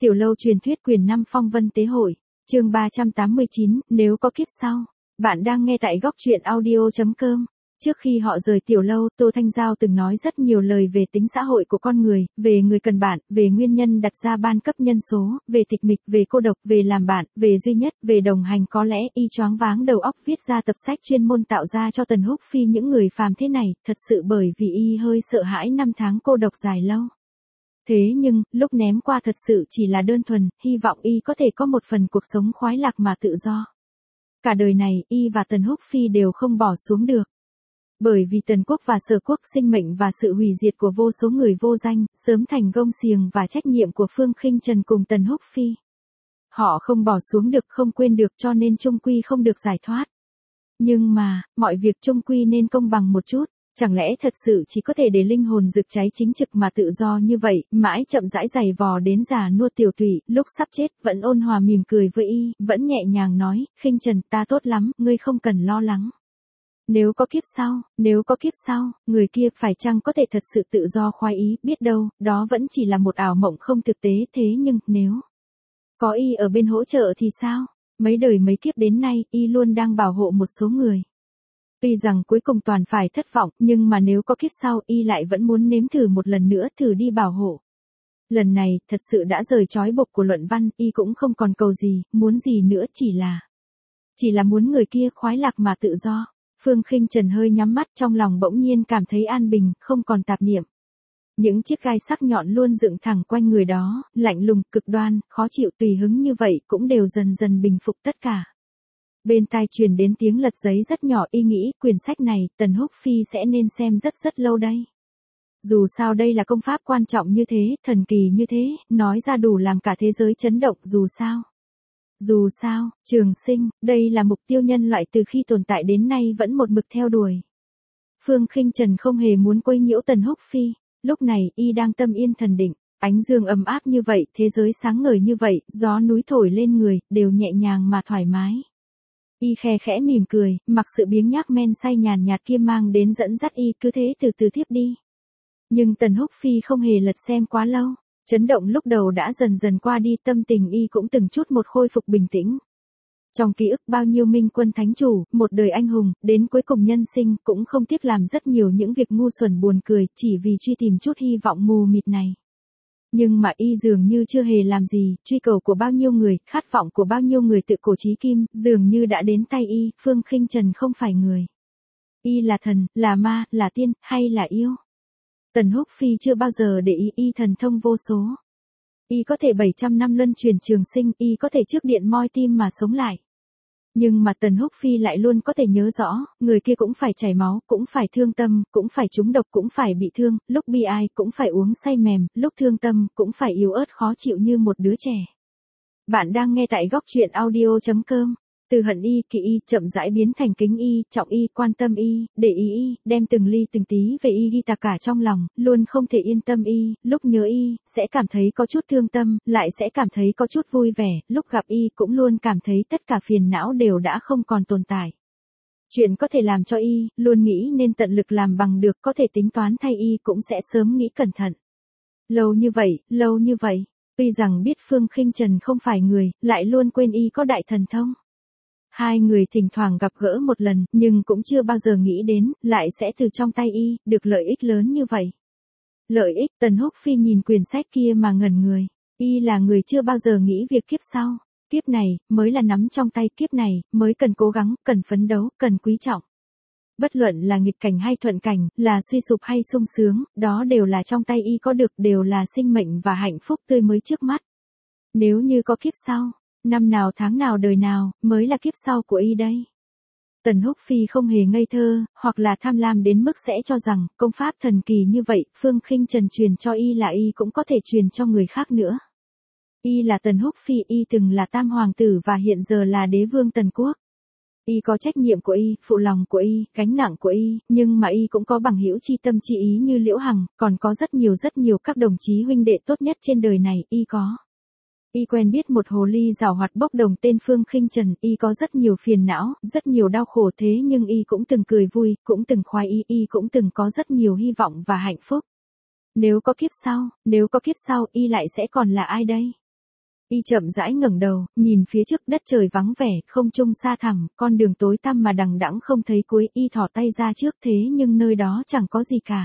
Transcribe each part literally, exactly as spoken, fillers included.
Tiểu lâu truyền thuyết quyền năm phong vân tế hội, chương ba trăm tám mươi chín, nếu có kiếp sau. Bạn đang nghe tại góc truyện audio chấm com. Trước khi họ rời tiểu lâu, Tô Thanh Giao từng nói rất nhiều lời về tính xã hội của con người, về người cần bạn, về nguyên nhân đặt ra ban cấp nhân số, về tịch mịch, về cô độc, về làm bạn, về duy nhất, về đồng hành. Có lẽ y choáng váng đầu óc viết ra tập sách chuyên môn tạo ra cho Tần Húc Phi những người phàm thế này, thật sự bởi vì y hơi sợ hãi năm tháng cô độc dài lâu. Thế nhưng, lúc ném qua thật sự chỉ là đơn thuần, hy vọng y có thể có một phần cuộc sống khoái lạc mà tự do. Cả đời này, y và Tần Húc Phi đều không bỏ xuống được. Bởi vì Tần quốc và Sở quốc, sinh mệnh và sự hủy diệt của vô số người vô danh, sớm thành gông xiềng và trách nhiệm của Phương Khinh Trần cùng Tần Húc Phi. Họ không bỏ xuống được, không quên được, cho nên chung quy không được giải thoát. Nhưng mà, mọi việc chung quy nên công bằng một chút. Chẳng lẽ thật sự chỉ có thể để linh hồn rực cháy chính trực mà tự do như vậy, mãi chậm rãi giày vò đến già nua tiểu tụy, lúc sắp chết, vẫn ôn hòa mỉm cười với y, vẫn nhẹ nhàng nói, Khinh Trần, ta tốt lắm, ngươi không cần lo lắng. Nếu có kiếp sau, nếu có kiếp sau, người kia phải chăng có thể thật sự tự do khoái ý, biết đâu, đó vẫn chỉ là một ảo mộng không thực tế. Thế nhưng, nếu có y ở bên hỗ trợ thì sao? Mấy đời mấy kiếp đến nay, y luôn đang bảo hộ một số người. Tuy rằng cuối cùng toàn phải thất vọng, nhưng mà nếu có kiếp sau, y lại vẫn muốn nếm thử một lần nữa, thử đi bảo hộ. Lần này, thật sự đã rời trói buộc của luận văn, y cũng không còn cầu gì, muốn gì nữa, chỉ là Chỉ là muốn người kia khoái lạc mà tự do. Phương Khinh Trần hơi nhắm mắt, trong lòng bỗng nhiên cảm thấy an bình, không còn tạp niệm. Những chiếc gai sắc nhọn luôn dựng thẳng quanh người đó, lạnh lùng, cực đoan, khó chịu, tùy hứng như vậy, cũng đều dần dần bình phục tất cả. Bên tai truyền đến tiếng lật giấy rất nhỏ, y nghĩ, quyển sách này, Tần Húc Phi sẽ nên xem rất rất lâu đây. Dù sao đây là công pháp quan trọng như thế, thần kỳ như thế, nói ra đủ làm cả thế giới chấn động. Dù sao, dù sao, trường sinh, đây là mục tiêu nhân loại từ khi tồn tại đến nay vẫn một mực theo đuổi. Phương Khinh Trần không hề muốn quấy nhiễu Tần Húc Phi, lúc này y đang tâm yên thần định, ánh dương ấm áp như vậy, thế giới sáng ngời như vậy, gió núi thổi lên người, đều nhẹ nhàng mà thoải mái. Y khe khẽ mỉm cười, mặc sự biếng nhác men say nhàn nhạt kia mang đến dẫn dắt y cứ thế từ từ tiếp đi. Nhưng Tần Húc Phi không hề lật xem quá lâu, chấn động lúc đầu đã dần dần qua đi, tâm tình y cũng từng chút một khôi phục bình tĩnh. Trong ký ức bao nhiêu minh quân thánh chủ, một đời anh hùng, đến cuối cùng nhân sinh cũng không tiếc làm rất nhiều những việc ngu xuẩn buồn cười chỉ vì truy tìm chút hy vọng mù mịt này. Nhưng mà y dường như chưa hề làm gì, truy cầu của bao nhiêu người, khát vọng của bao nhiêu người tự cổ chí kim, dường như đã đến tay y. Phương Khinh Trần không phải người. Y là thần, là ma, là tiên, hay là yêu? Tần Húc Phi chưa bao giờ để ý y thần thông vô số. Y có thể bảy trăm năm luân chuyển trường sinh, y có thể trước điện moi tim mà sống lại. Nhưng mà Tần Húc Phi lại luôn có thể nhớ rõ, người kia cũng phải chảy máu, cũng phải thương tâm, cũng phải trúng độc, cũng phải bị thương, lúc bi ai cũng phải uống say mềm, lúc thương tâm cũng phải yếu ớt khó chịu như một đứa trẻ. Bạn đang nghe tại góc truyện audio chấm com. Từ hận y, kỵ y, chậm rãi biến thành kính y, trọng y, quan tâm y, để ý y, đem từng ly từng tí về y ghi tạc cả trong lòng, luôn không thể yên tâm y, lúc nhớ y, sẽ cảm thấy có chút thương tâm, lại sẽ cảm thấy có chút vui vẻ, lúc gặp y cũng luôn cảm thấy tất cả phiền não đều đã không còn tồn tại. Chuyện có thể làm cho y, luôn nghĩ nên tận lực làm bằng được, có thể tính toán thay y cũng sẽ sớm nghĩ cẩn thận. Lâu như vậy, lâu như vậy, tuy rằng biết Phương Khinh Trần không phải người, lại luôn quên y có đại thần thông. Hai người thỉnh thoảng gặp gỡ một lần, nhưng cũng chưa bao giờ nghĩ đến, lại sẽ từ trong tay y, được lợi ích lớn như vậy. Lợi ích, Tần Húc Phi nhìn quyển sách kia mà ngẩn người. Y là người chưa bao giờ nghĩ việc kiếp sau. Kiếp này, mới là nắm trong tay, kiếp này, mới cần cố gắng, cần phấn đấu, cần quý trọng. Bất luận là nghịch cảnh hay thuận cảnh, là suy sụp hay sung sướng, đó đều là trong tay y có được, đều là sinh mệnh và hạnh phúc tươi mới trước mắt. Nếu như có kiếp sau, năm nào tháng nào đời nào, mới là kiếp sau của y đây. Tần Húc Phi không hề ngây thơ, hoặc là tham lam đến mức sẽ cho rằng, công pháp thần kỳ như vậy, Phương Khinh Trần truyền cho y là y cũng có thể truyền cho người khác nữa. Y là Tần Húc Phi, y từng là tam hoàng tử và hiện giờ là đế vương Tần quốc. Y có trách nhiệm của y, phụ lòng của y, gánh nặng của y, nhưng mà y cũng có bằng hữu chi tâm chi ý như Liễu Hằng, còn có rất nhiều rất nhiều các đồng chí huynh đệ tốt nhất trên đời này, y có. Y quen biết một hồ ly giàu hoạt bốc đồng tên Phương Khinh Trần, y có rất nhiều phiền não, rất nhiều đau khổ, thế nhưng y cũng từng cười vui, cũng từng khoái y, y cũng từng có rất nhiều hy vọng và hạnh phúc. Nếu có kiếp sau, nếu có kiếp sau, y lại sẽ còn là ai đây? Y chậm rãi ngẩng đầu, nhìn phía trước đất trời vắng vẻ, không trung xa thẳm, con đường tối tăm mà đằng đẵng không thấy cuối. Y thò tay ra trước thế nhưng nơi đó chẳng có gì cả.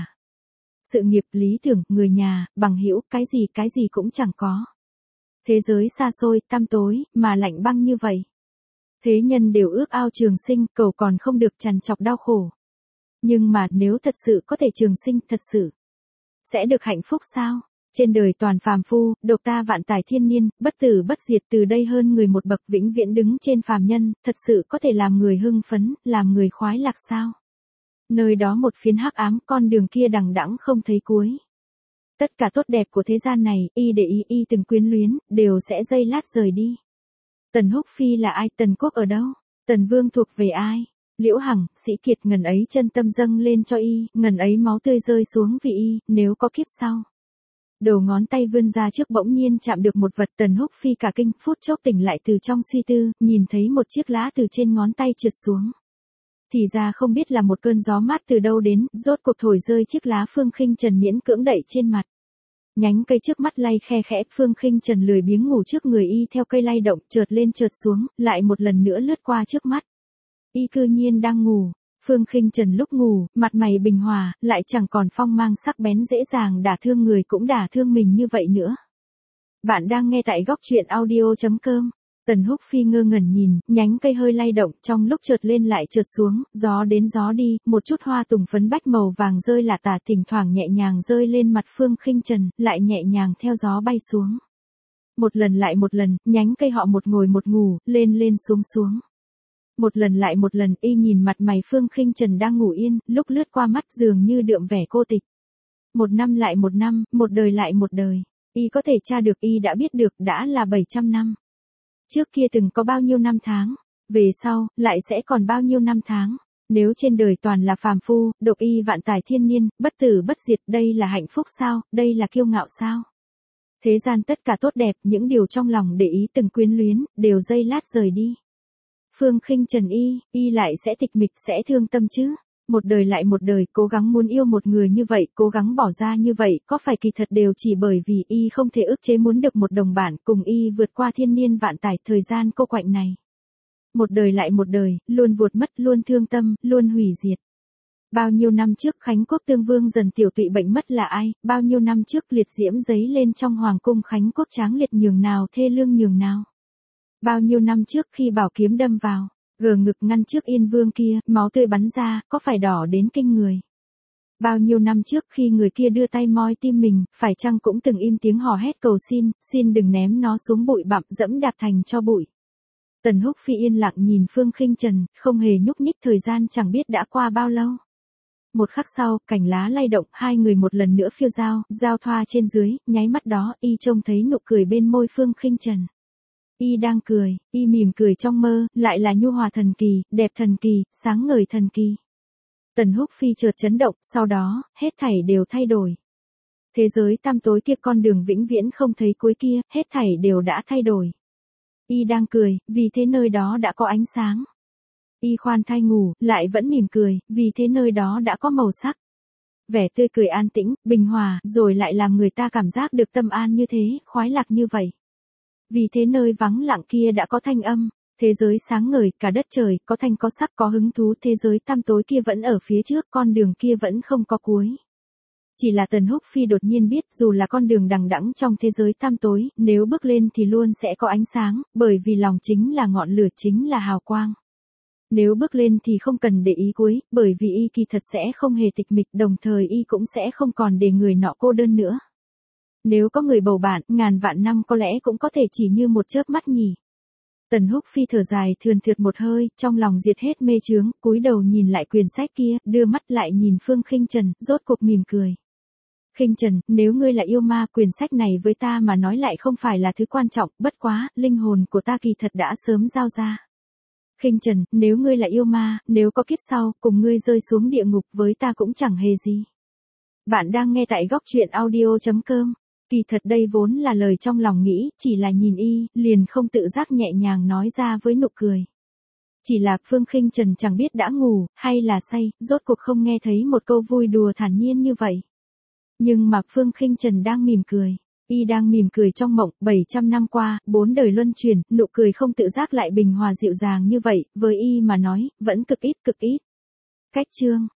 Sự nghiệp, lý tưởng, người nhà, bằng hữu, cái gì cái gì cũng chẳng có. Thế giới xa xôi, tăm tối, mà lạnh băng như vậy. Thế nhân đều ước ao trường sinh, cầu còn không được trằn trọc đau khổ. Nhưng mà nếu thật sự có thể trường sinh, thật sự sẽ được hạnh phúc sao? Trên đời toàn phàm phu, độc ta vạn tải thiên niên, bất tử bất diệt, từ đây hơn người một bậc, vĩnh viễn đứng trên phàm nhân, thật sự có thể làm người hưng phấn, làm người khoái lạc sao? Nơi đó một phiến hắc ám, con đường kia đằng đẵng không thấy cuối. Tất cả tốt đẹp của thế gian này, y để ý y từng quyến luyến, đều sẽ giây lát rời đi. Tần Húc Phi là ai? Tần Quốc ở đâu? Tần Vương thuộc về ai? Liễu Hằng, Sĩ Kiệt, ngần ấy chân tâm dâng lên cho y, ngần ấy máu tươi rơi xuống vì y, nếu có kiếp sau. Đầu ngón tay vươn ra trước bỗng nhiên chạm được một vật. Tần Húc Phi cả kinh, phút chốc tỉnh lại từ trong suy tư, nhìn thấy một chiếc lá từ trên ngón tay trượt xuống. Thì ra không biết là một cơn gió mát từ đâu đến, rốt cuộc thổi rơi chiếc lá. Phương Khinh Trần miễn cưỡng đậy trên mặt. Nhánh cây trước mắt lay khe khẽ, Phương Khinh Trần lười biếng ngủ trước người y theo cây lay động, chợt lên chợt xuống, lại một lần nữa lướt qua trước mắt. Y cư nhiên đang ngủ. Phương Khinh Trần lúc ngủ, mặt mày bình hòa, lại chẳng còn phong mang sắc bén dễ dàng đả thương người cũng đả thương mình như vậy nữa. Bạn đang nghe tại góc truyện audio chấm com. Tần Húc Phi ngơ ngẩn nhìn, nhánh cây hơi lay động, trong lúc chợt lên lại chợt xuống, gió đến gió đi, một chút hoa tùng phấn bách màu vàng rơi lả tả, thỉnh thoảng nhẹ nhàng rơi lên mặt Phương Khinh Trần, lại nhẹ nhàng theo gió bay xuống. Một lần lại một lần, nhánh cây họ một ngồi một ngủ, lên lên xuống xuống. Một lần lại một lần, y nhìn mặt mày Phương Khinh Trần đang ngủ yên, lúc lướt qua mắt dường như đượm vẻ cô tịch. Một năm lại một năm, một đời lại một đời, y có thể tra được, y đã biết được, đã là bảy trăm năm. Trước kia từng có bao nhiêu năm tháng, về sau, lại sẽ còn bao nhiêu năm tháng. Nếu trên đời toàn là phàm phu, độc y vạn tải thiên niên, bất tử bất diệt, đây là hạnh phúc sao, đây là kiêu ngạo sao? Thế gian tất cả tốt đẹp, những điều trong lòng để ý từng quyến luyến, đều giây lát rời đi. Phương Khinh Trần y, y lại sẽ tịch mịch, sẽ thương tâm chứ? Một đời lại một đời, cố gắng muốn yêu một người như vậy, cố gắng bỏ ra như vậy, có phải kỳ thật đều chỉ bởi vì y không thể ức chế muốn được một đồng bạn cùng y vượt qua thiên niên vạn tải thời gian cô quạnh này. Một đời lại một đời, luôn vuột mất, luôn thương tâm, luôn hủy diệt. Bao nhiêu năm trước Khánh Quốc Tương Vương Dần Tiểu Tụy bệnh mất là ai? Bao nhiêu năm trước liệt diễm giấy lên trong hoàng cung Khánh Quốc tráng liệt nhường nào, thê lương nhường nào? Bao nhiêu năm trước khi bảo kiếm đâm vào gờ ngực ngăn trước Yên Vương kia, máu tươi bắn ra, có phải đỏ đến kinh người? Bao nhiêu năm trước khi người kia đưa tay moi tim mình, phải chăng cũng từng im tiếng hò hét cầu xin, xin đừng ném nó xuống bụi bặm, dẫm đạp thành cho bụi. Tần Húc Phi yên lặng nhìn Phương Khinh Trần, không hề nhúc nhích, thời gian chẳng biết đã qua bao lâu. Một khắc sau, cành lá lay động, hai người một lần nữa phiêu giao, giao thoa trên dưới, nháy mắt đó, y trông thấy nụ cười bên môi Phương Khinh Trần. Y đang cười, y mỉm cười trong mơ, lại là nhu hòa thần kỳ, đẹp thần kỳ, sáng ngời thần kỳ. Tần Húc Phi chợt chấn động, sau đó, hết thảy đều thay đổi. Thế giới tăm tối kia, con đường vĩnh viễn không thấy cuối kia, hết thảy đều đã thay đổi. Y đang cười, vì thế nơi đó đã có ánh sáng. Y khoan thai ngủ, lại vẫn mỉm cười, vì thế nơi đó đã có màu sắc. Vẻ tươi cười an tĩnh, bình hòa, rồi lại làm người ta cảm giác được tâm an như thế, khoái lạc như vậy. Vì thế nơi vắng lặng kia đã có thanh âm, thế giới sáng ngời, cả đất trời, có thanh có sắc, có hứng thú, thế giới tăm tối kia vẫn ở phía trước, con đường kia vẫn không có cuối. Chỉ là Tần Húc Phi đột nhiên biết, dù là con đường đằng đẵng trong thế giới tăm tối, nếu bước lên thì luôn sẽ có ánh sáng, bởi vì lòng chính là ngọn lửa, chính là hào quang. Nếu bước lên thì không cần để ý cuối, bởi vì y kỳ thật sẽ không hề tịch mịch, đồng thời y cũng sẽ không còn để người nọ cô đơn nữa. Nếu có người bầu bạn, ngàn vạn năm có lẽ cũng có thể chỉ như một chớp mắt nhỉ. Tần Húc Phi thở dài thườn thượt một hơi, trong lòng diệt hết mê chướng, cúi đầu nhìn lại quyển sách kia, đưa mắt lại nhìn Phương Khinh Trần, rốt cuộc mỉm cười. Khinh Trần, nếu ngươi là yêu ma, quyển sách này với ta mà nói lại không phải là thứ quan trọng, bất quá, linh hồn của ta kỳ thật đã sớm giao ra. Khinh Trần, nếu ngươi là yêu ma, nếu có kiếp sau, cùng ngươi rơi xuống địa ngục với ta cũng chẳng hề gì. Bạn đang nghe tại góc truyện audio chấm com. Kỳ thật đây vốn là lời trong lòng nghĩ, chỉ là nhìn y, liền không tự giác nhẹ nhàng nói ra với nụ cười. Chỉ là Phương Khinh Trần chẳng biết đã ngủ, hay là say, rốt cuộc không nghe thấy một câu vui đùa thản nhiên như vậy. Nhưng mà Phương Khinh Trần đang mỉm cười. Y đang mỉm cười trong mộng, bảy trăm năm qua, bốn đời luân chuyển, nụ cười không tự giác lại bình hòa dịu dàng như vậy, với Y mà nói, vẫn cực ít cực ít. Cách chương